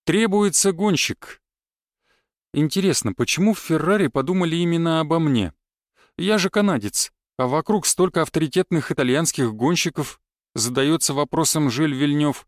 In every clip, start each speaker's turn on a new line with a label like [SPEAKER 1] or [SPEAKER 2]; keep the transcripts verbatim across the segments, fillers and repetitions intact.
[SPEAKER 1] Требуется гонщик. Интересно, почему в Феррари подумали именно обо мне? Я же канадец, а вокруг столько авторитетных итальянских гонщиков, задается вопросом Жиль Вильнёв.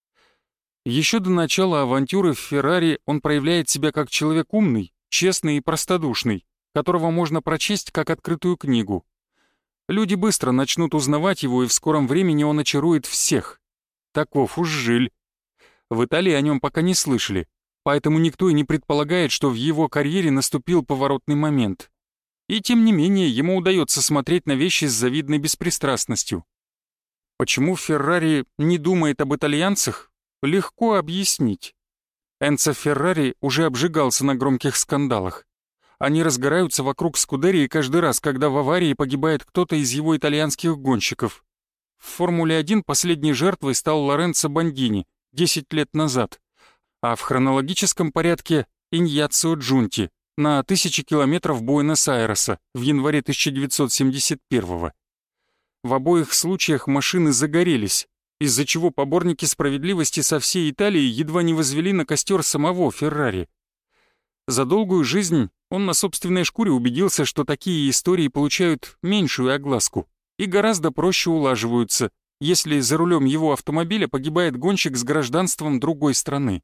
[SPEAKER 1] Еще до начала авантюры в Феррари он проявляет себя как человек умный, честный и простодушный, которого можно прочесть как открытую книгу. Люди быстро начнут узнавать его, и в скором времени он очарует всех. Таков уж Жиль. В Италии о нем пока не слышали, поэтому никто и не предполагает, что в его карьере наступил поворотный момент. И тем не менее, ему удается смотреть на вещи с завидной беспристрастностью. Почему Феррари не думает об итальянцах, легко объяснить. Энцо Феррари уже обжигался на громких скандалах. Они разгораются вокруг Скудерии каждый раз, когда в аварии погибает кто-то из его итальянских гонщиков. В Формуле один последней жертвой стал Лоренцо Бандини десять лет назад, а в хронологическом порядке Иньяцио Джунти на тысячи километров Буэнос-Айреса в январе тысяча девятьсот семьдесят первого. В обоих случаях машины загорелись, из-за чего поборники справедливости со всей Италии едва не возвели на костер самого Феррари. За долгую жизнь он на собственной шкуре убедился, что такие истории получают меньшую огласку и гораздо проще улаживаются, если за рулем его автомобиля погибает гонщик с гражданством другой страны.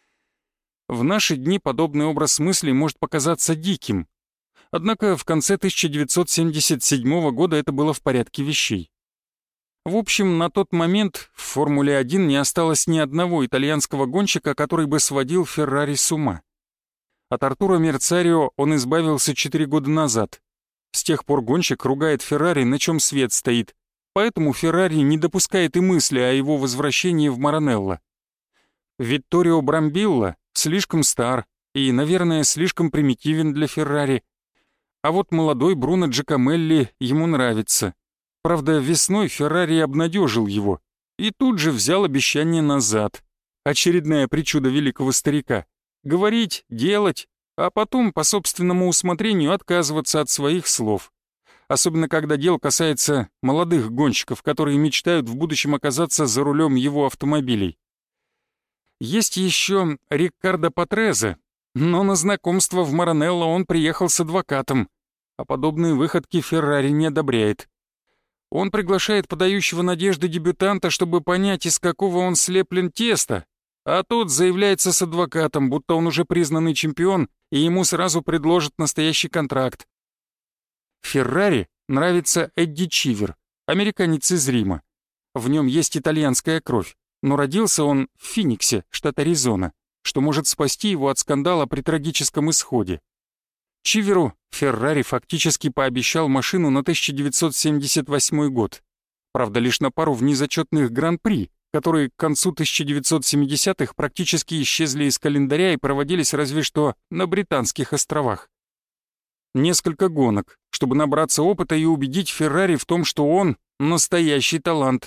[SPEAKER 1] В наши дни подобный образ мыслей может показаться диким, однако в конце тысяча девятьсот семьдесят седьмого года это было в порядке вещей. В общем, на тот момент в Формуле один не осталось ни одного итальянского гонщика, который бы сводил Феррари с ума. От Артуро Мерцарио он избавился четыре года назад. С тех пор гонщик ругает Феррари, на чем свет стоит, поэтому Феррари не допускает и мысли о его возвращении в Маранелло. Витторио Брамбилла слишком стар и, наверное, слишком примитивен для Феррари. А вот молодой Бруно Джакомелли ему нравится. Правда, весной Феррари обнадежил его и тут же взял обещание назад. Очередная причуда великого старика. Говорить, делать, а потом по собственному усмотрению отказываться от своих слов. Особенно когда дело касается молодых гонщиков, которые мечтают в будущем оказаться за рулем его автомобилей. Есть еще Риккардо Патрезе, но на знакомство в Маранелло он приехал с адвокатом, а подобные выходки Феррари не одобряет. Он приглашает подающего надежды дебютанта, чтобы понять, из какого он слеплен теста, а тот заявляется с адвокатом, будто он уже признанный чемпион, и ему сразу предложат настоящий контракт. Феррари нравится Эдди Чивер, американец из Рима. В нем есть итальянская кровь, но родился он в Финиксе, штат Аризона, что может спасти его от скандала при трагическом исходе. Чиверу Феррари фактически пообещал машину на тысяча девятьсот семьдесят восьмой год. Правда, лишь на пару внезачетных гран-при, которые к концу тысяча девятьсот семидесятых практически исчезли из календаря и проводились разве что на Британских островах. Несколько гонок, чтобы набраться опыта и убедить Феррари в том, что он настоящий талант.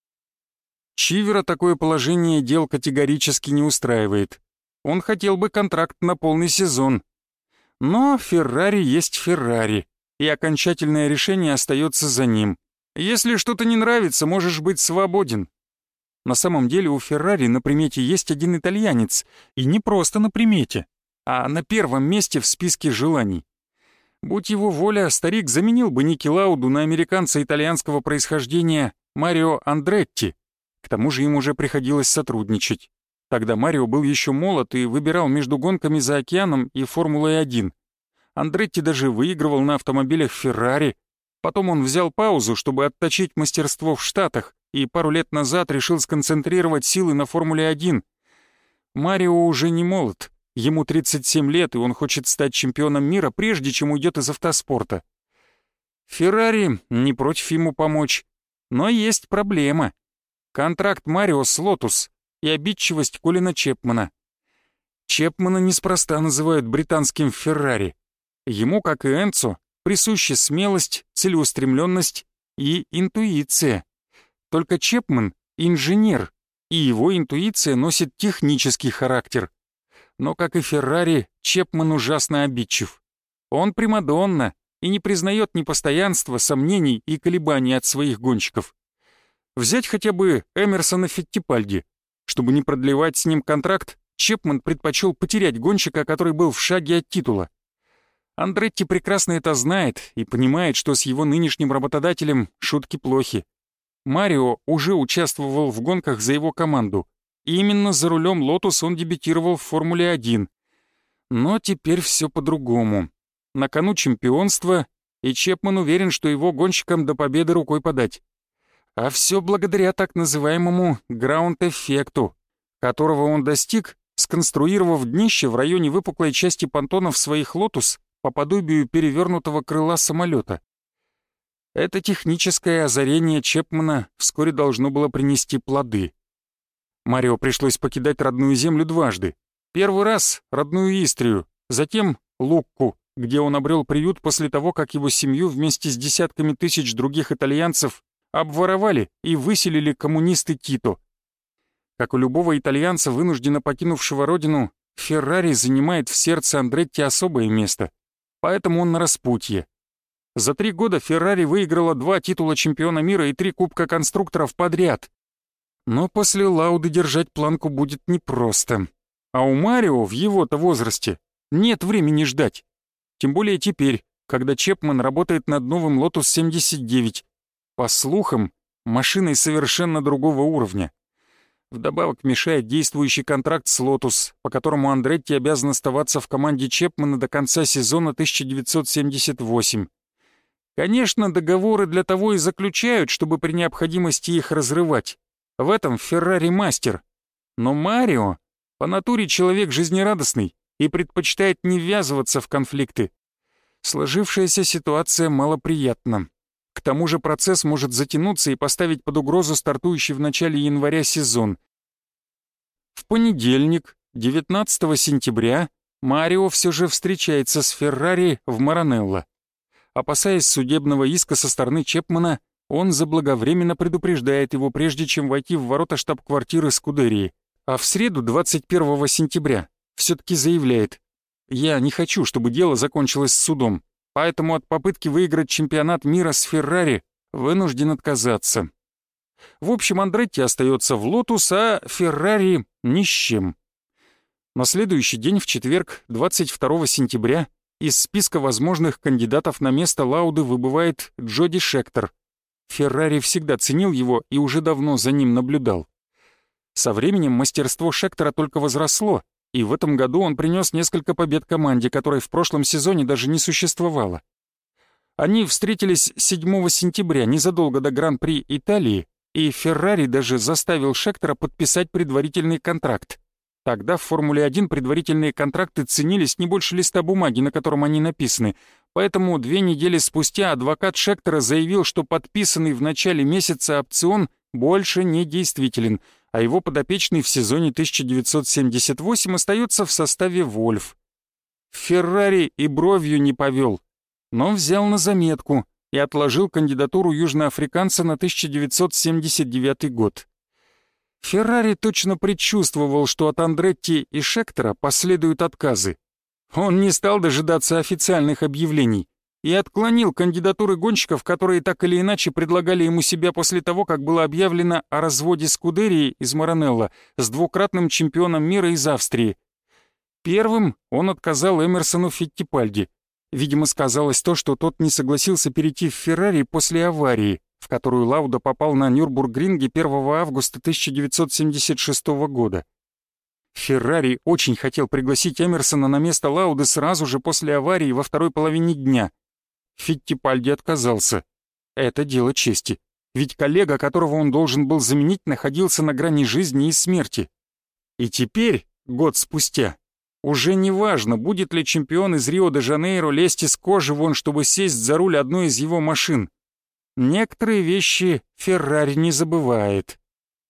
[SPEAKER 1] Чивера такое положение дел категорически не устраивает. Он хотел бы контракт на полный сезон. Но Феррари есть Феррари, и окончательное решение остается за ним. Если что-то не нравится, можешь быть свободен. На самом деле у Феррари на примете есть один итальянец, и не просто на примете, а на первом месте в списке желаний. Будь его воля, старик заменил бы Ники Лауду на американца итальянского происхождения Марио Андретти. К тому же им уже приходилось сотрудничать. Тогда Марио был еще молод и выбирал между гонками за океаном и Формулой один. Андретти даже выигрывал на автомобилях Феррари. Потом он взял паузу, чтобы отточить мастерство в Штатах, и пару лет назад решил сконцентрировать силы на Формуле один. Марио уже не молод. Ему тридцать семь лет, и он хочет стать чемпионом мира, прежде чем уйдет из автоспорта. Феррари не против ему помочь. Но есть проблема. Контракт Марио с Лотус и обидчивость Колина Чепмана. Чепмана неспроста называют британским Феррари. Ему, как и Энцо, присущи смелость, целеустремленность и интуиция. Только Чепман — инженер, и его интуиция носит технический характер. Но, как и Феррари, Чепман ужасно обидчив. Он примадонна и не признает непостоянства, сомнений и колебаний от своих гонщиков. Взять хотя бы Эмерсона Фиттипальди. Чтобы не продлевать с ним контракт, Чепман предпочел потерять гонщика, который был в шаге от титула. Андретти прекрасно это знает и понимает, что с его нынешним работодателем шутки плохи. Марио уже участвовал в гонках за его команду, и именно за рулем «Лотус» он дебютировал в Формуле один. Но теперь все по-другому. На кону чемпионство, и Чепман уверен, что его гонщикам до победы рукой подать. А все благодаря так называемому граунд-эффекту, которого он достиг, сконструировав днище в районе выпуклой части понтонов своих «Лотус» по подобию перевернутого крыла самолета. Это техническое озарение Чепмана вскоре должно было принести плоды. Марио пришлось покидать родную землю дважды. Первый раз — родную Истрию, затем Лукку, где он обрел приют после того, как его семью вместе с десятками тысяч других итальянцев обворовали и выселили коммунисты Тито. Как у любого итальянца, вынужденно покинувшего родину, Феррари занимает в сердце Андретти особое место, поэтому он на распутье. За три года Феррари выиграла два титула чемпиона мира и три кубка конструкторов подряд. Но после Лауды держать планку будет непросто. А у Марио в его-то возрасте нет времени ждать. Тем более теперь, когда Чепман работает над новым Лотус семьдесят девять. По слухам, машиной совершенно другого уровня. Вдобавок мешает действующий контракт с Лотус, по которому Андретти обязан оставаться в команде Чепмана до конца сезона тысяча девятьсот семьдесят восемь. Конечно, договоры для того и заключают, чтобы при необходимости их разрывать. В этом Феррари мастер. Но Марио по натуре человек жизнерадостный и предпочитает не ввязываться в конфликты. Сложившаяся ситуация малоприятна. К тому же процесс может затянуться и поставить под угрозу стартующий в начале января сезон. В понедельник, девятнадцатого сентября, Марио все же встречается с Феррари в Маранелло. Опасаясь судебного иска со стороны Чепмана, он заблаговременно предупреждает его, прежде чем войти в ворота штаб-квартиры Скудерии. А в среду, двадцать первого сентября, все-таки заявляет: «Я не хочу, чтобы дело закончилось судом, поэтому от попытки выиграть чемпионат мира с Феррари вынужден отказаться». В общем, Андретти остается в «Лотус», а Феррари ни с чем. На следующий день, в четверг, двадцать второго сентября, из списка возможных кандидатов на место Лауды выбывает Джоди Шектор. Феррари всегда ценил его и уже давно за ним наблюдал. Со временем мастерство Шектора только возросло, и в этом году он принес несколько побед команде, которой в прошлом сезоне даже не существовало. Они встретились седьмого сентября, незадолго до Гран-при Италии, и Феррари даже заставил Шектора подписать предварительный контракт. Тогда в Формуле один предварительные контракты ценились не больше листа бумаги, на котором они написаны, поэтому две недели спустя адвокат Шектора заявил, что подписанный в начале месяца опцион больше не действителен, а его подопечный в сезоне тысяча девятьсот семьдесят восемь остается в составе «Вольф». Феррари и бровью не повел, но взял на заметку и отложил кандидатуру южноафриканца на тысяча девятьсот семьдесят девятый год. Феррари точно предчувствовал, что от Андретти и Шектора последуют отказы. Он не стал дожидаться официальных объявлений и отклонил кандидатуры гонщиков, которые так или иначе предлагали ему себя после того, как было объявлено о разводе Скудерии из Маранелло с двукратным чемпионом мира из Австрии. Первым он отказал Эмерсону Фиттипальди. Видимо, сказалось то, что тот не согласился перейти в Феррари после аварии, в которую Лауда попал на Нюрбургринге первого августа тысяча девятьсот семьдесят шестого года. Феррари очень хотел пригласить Эмерсона на место Лауды сразу же после аварии во второй половине дня. Фиттипальди отказался. Это дело чести, ведь коллега, которого он должен был заменить, находился на грани жизни и смерти. И теперь, год спустя, уже не важно, будет ли чемпион из Рио-де-Жанейро лезть из кожи вон, чтобы сесть за руль одной из его машин. Некоторые вещи Феррари не забывает.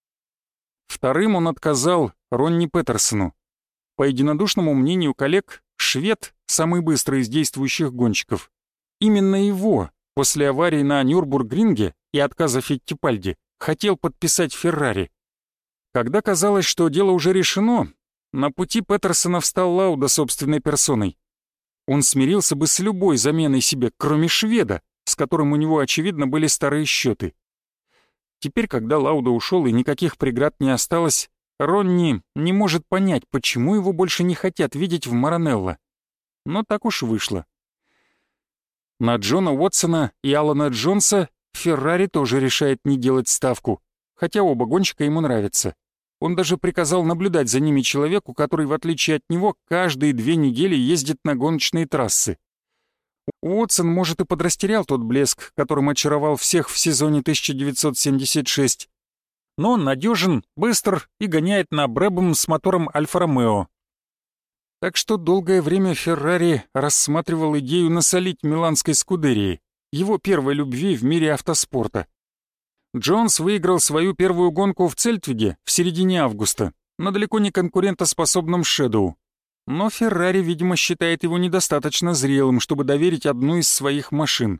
[SPEAKER 1] Вторым он отказал Ронни Петерсону. По единодушному мнению коллег, швед — самый быстрый из действующих гонщиков. Именно его, после аварии на Нюрбургринге и отказа Фиттипальди, хотел подписать Феррари. Когда казалось, что дело уже решено, на пути Петерсона встал Лауда собственной персоной. Он смирился бы с любой заменой себе, кроме шведа, с которым у него, очевидно, были старые счеты. Теперь, когда Лауда ушел и никаких преград не осталось, Ронни не может понять, почему его больше не хотят видеть в Маранелло. Но так уж вышло. На Джона Уотсона и Алана Джонса Феррари тоже решает не делать ставку, хотя оба гонщика ему нравятся. Он даже приказал наблюдать за ними человеку, который, в отличие от него, каждые две недели ездит на гоночные трассы. Уотсон, может, и подрастерял тот блеск, которым очаровал всех в сезоне тысяча девятьсот семьдесят шесть, но он надежен, быстр и гоняет на Брэбом с мотором Альфа-Ромео. Так что долгое время Феррари рассматривал идею насолить миланской скудерии, его первой любви в мире автоспорта. Джонс выиграл свою первую гонку в Цельтвиге в середине августа, на далеко не конкурентоспособном Шэдоу. Но Феррари, видимо, считает его недостаточно зрелым, чтобы доверить одну из своих машин.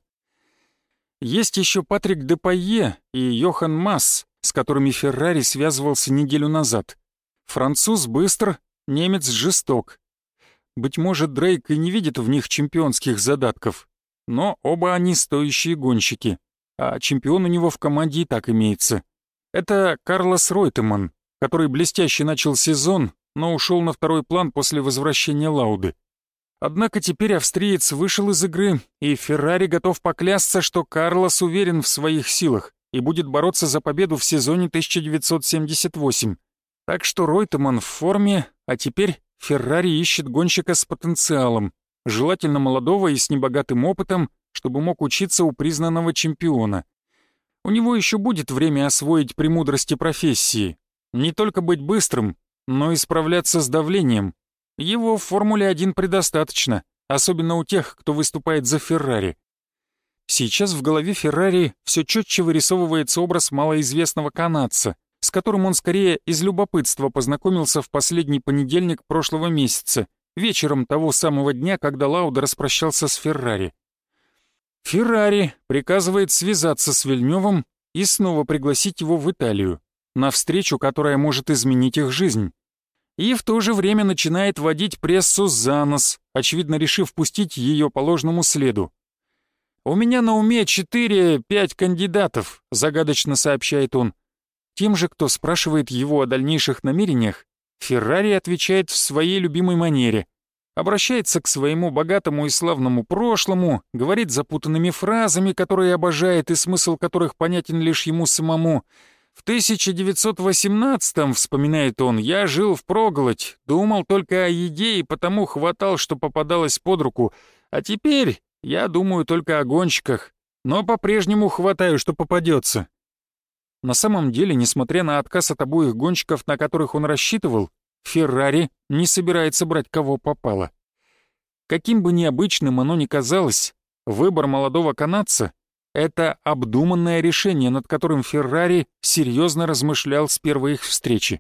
[SPEAKER 1] Есть еще Патрик Депайе и Йохан Масс, с которыми Феррари связывался неделю назад. Француз быстр, немец жесток. Быть может, Дрейк и не видит в них чемпионских задатков, но оба они стоящие гонщики, а чемпион у него в команде и так имеется. Это Карлос Ройтеман, который блестяще начал сезон, но ушел на второй план после возвращения Лауды. Однако теперь австриец вышел из игры, и Феррари готов поклясться, что Карлос уверен в своих силах и будет бороться за победу в сезоне тысяча девятьсот семьдесят восемь. Так что Ройтеман в форме, а теперь Феррари ищет гонщика с потенциалом, желательно молодого и с небогатым опытом, чтобы мог учиться у признанного чемпиона. У него еще будет время освоить премудрости профессии. Не только быть быстрым, но и справляться с давлением. Его в Формуле один предостаточно, особенно у тех, кто выступает за Феррари. Сейчас в голове Феррари все четче вырисовывается образ малоизвестного канадца, с которым он скорее из любопытства познакомился в последний понедельник прошлого месяца, вечером того самого дня, когда Лауда распрощался с Феррари. Феррари приказывает связаться с Вильнёвым и снова пригласить его в Италию, на встречу, которая может изменить их жизнь. И в то же время начинает водить прессу за нос, очевидно решив пустить ее по ложному следу. «У меня на уме четыре-пять кандидатов», — загадочно сообщает он. Тем же, кто спрашивает его о дальнейших намерениях, Феррари отвечает в своей любимой манере. Обращается к своему богатому и славному прошлому, говорит запутанными фразами, которые обожает и смысл которых понятен лишь ему самому. «В тысяча девятьсот восемнадцатом, — вспоминает он, — я жил впроголодь, думал только о еде и потому хватал, что попадалось под руку, а теперь я думаю только о гонщиках, но по-прежнему хватаю, что попадется». На самом деле, несмотря на отказ от обоих гонщиков, на которых он рассчитывал, Феррари не собирается брать кого попало. Каким бы необычным оно ни казалось, выбор молодого канадца — это обдуманное решение, над которым Феррари серьезно размышлял с первой их встречи.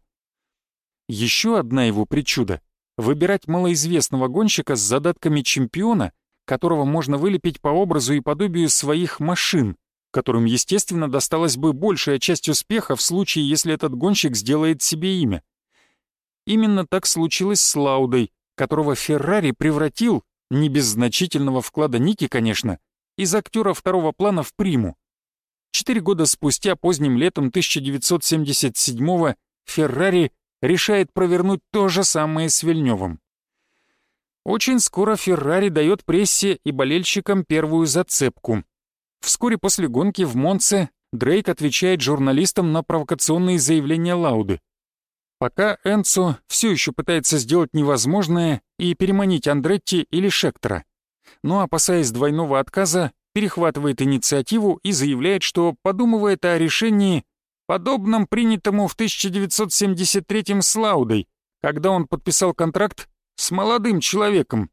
[SPEAKER 1] Еще одна его причуда — выбирать малоизвестного гонщика с задатками чемпиона, которого можно вылепить по образу и подобию своих машин, которым, естественно, досталась бы большая часть успеха в случае, если этот гонщик сделает себе имя. Именно так случилось с Лаудой, которого Феррари превратил, не без значительного вклада Ники, конечно, из актера второго плана в приму. Четыре года спустя, поздним летом тысяча девятьсот семьдесят седьмого, Феррари решает провернуть то же самое с Вильнёвым. Очень скоро Феррари дает прессе и болельщикам первую зацепку. Вскоре после гонки в Монце Дрейк отвечает журналистам на провокационные заявления Лауды. Пока Энцо все еще пытается сделать невозможное и переманить Андретти или Шектора, но, опасаясь двойного отказа, перехватывает инициативу и заявляет, что подумывает о решении, подобном принятому в тысяча девятьсот семьдесят третьем с Лаудой, когда он подписал контракт с молодым человеком.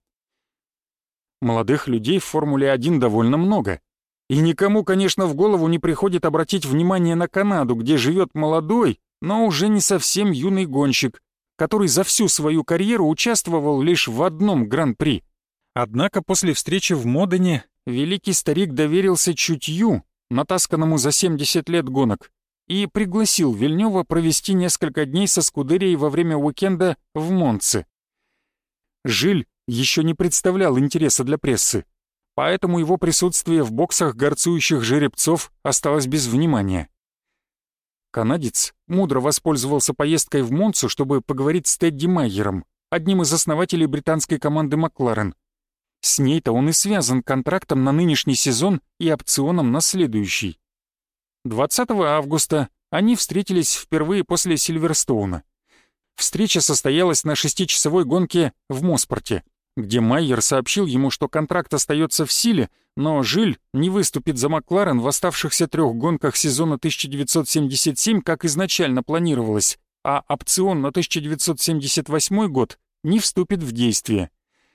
[SPEAKER 1] Молодых людей в Формуле один довольно много. И никому, конечно, в голову не приходит обратить внимание на Канаду, где живет молодой, но уже не совсем юный гонщик, который за всю свою карьеру участвовал лишь в одном гран-при. Однако после встречи в Модене великий старик доверился чутью, натасканному за семьдесят лет гонок, и пригласил Вильнёва провести несколько дней со Скудерией во время уикенда в Монце. Жиль еще не представлял интереса для прессы, поэтому его присутствие в боксах горцующих жеребцов осталось без внимания. Канадец мудро воспользовался поездкой в Монцу, чтобы поговорить с Тедди Майером, одним из основателей британской команды Макларен. С ней-то он и связан контрактом на нынешний сезон и опционом на следующий. двадцатого августа они встретились впервые после Сильверстоуна. Встреча состоялась на шестичасовой гонке в Моспорте, где Майер сообщил ему, что контракт остается в силе, но Жиль не выступит за Макларен в оставшихся трех гонках сезона тысяча девятьсот семьдесят семь, как изначально планировалось, а опцион на тысяча девятьсот семьдесят восьмой год не вступит в действие.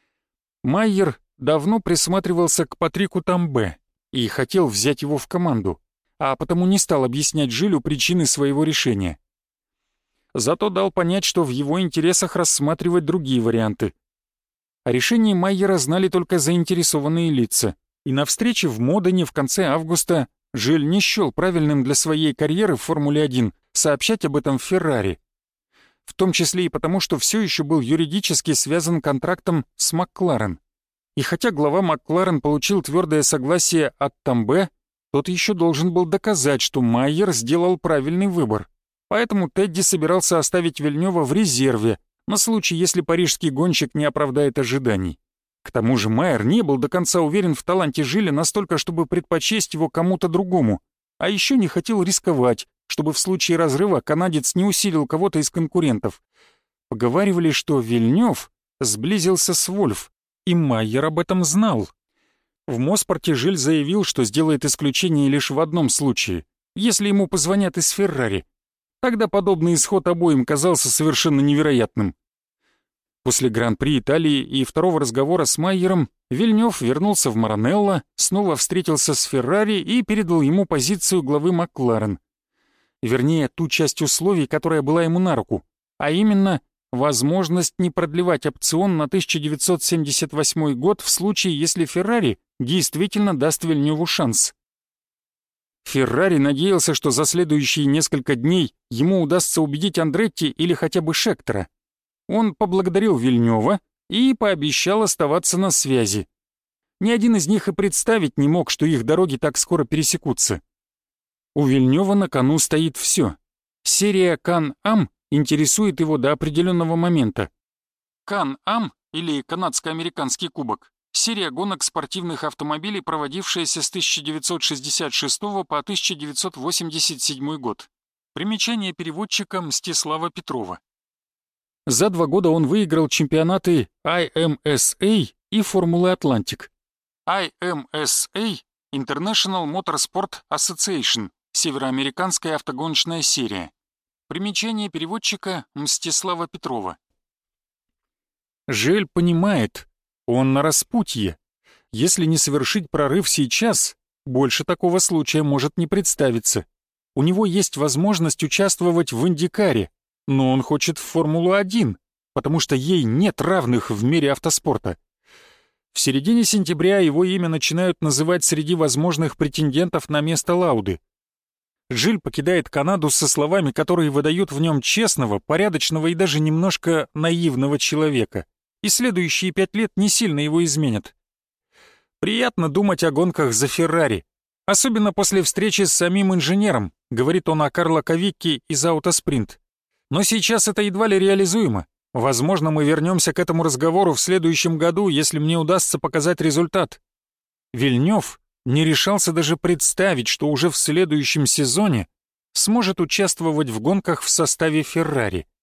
[SPEAKER 1] Майер давно присматривался к Патрику Тамбе и хотел взять его в команду, а потому не стал объяснять Жилю причины своего решения. Зато дал понять, что в его интересах рассматривать другие варианты. О решении Майера знали только заинтересованные лица, и на встрече в Модене в конце августа Жиль не счел правильным для своей карьеры в Формуле один сообщать об этом в Феррари. В том числе и потому, что все еще был юридически связан контрактом с Макларен. И хотя глава Макларен получил твердое согласие от Тамбе, тот еще должен был доказать, что Майер сделал правильный выбор. Поэтому Тедди собирался оставить Вильнёва в резерве, на случай, если парижский гонщик не оправдает ожиданий. К тому же Майер не был до конца уверен в таланте Жиля настолько, чтобы предпочесть его кому-то другому, а еще не хотел рисковать, чтобы в случае разрыва канадец не усилил кого-то из конкурентов. Поговаривали, что Вильнёв сблизился с Вольф, и Майер об этом знал. В Моспорте Жиль заявил, что сделает исключение лишь в одном случае, если ему позвонят из Феррари. Тогда подобный исход обоим казался совершенно невероятным. После Гран-при Италии и второго разговора с Майером Вильнёв вернулся в Маранелло, снова встретился с Феррари и передал ему позицию главы Макларен. Вернее, ту часть условий, которая была ему на руку, а именно возможность не продлевать опцион на тысяча девятьсот семьдесят восьмой год в случае, если Феррари действительно даст Вильнёву шанс. Феррари надеялся, что за следующие несколько дней ему удастся убедить Андретти или хотя бы Шектора. Он поблагодарил Вильнёва и пообещал оставаться на связи. Ни один из них и представить не мог, что их дороги так скоро пересекутся. У Вильнёва на кону стоит все. Серия Кан-Ам интересует его до определенного момента. Кан-Ам, или Канадско-американский кубок, серия гонок спортивных автомобилей, проводившаяся с тысяча девятьсот шестьдесят шестого по тысяча девятьсот восемьдесят седьмой год. Примечание переводчика Мстислава Петрова. За два года он выиграл чемпионаты ай эм эс эй и Формулы Атлантик. ай эм эс эй — International Motorsport Association, североамериканская автогоночная серия. Примечание переводчика Мстислава Петрова. Жиль понимает, он на распутье. Если не совершить прорыв сейчас, больше такого случая может не представиться. У него есть возможность участвовать в Индикаре, но он хочет в Формулу один, потому что ей нет равных в мире автоспорта. В середине сентября его имя начинают называть среди возможных претендентов на место Лауды. Жиль покидает Канаду со словами, которые выдают в нем честного, порядочного и даже немножко наивного человека. И следующие пять лет не сильно его изменят. Приятно думать о гонках за Феррари, особенно после встречи с самим инженером, говорит он о Карло Кавикки из Аутоспринт. Но сейчас это едва ли реализуемо. Возможно, мы вернемся к этому разговору в следующем году, если мне удастся показать результат. Вильнёв не решался даже представить, что уже в следующем сезоне сможет участвовать в гонках в составе Феррари.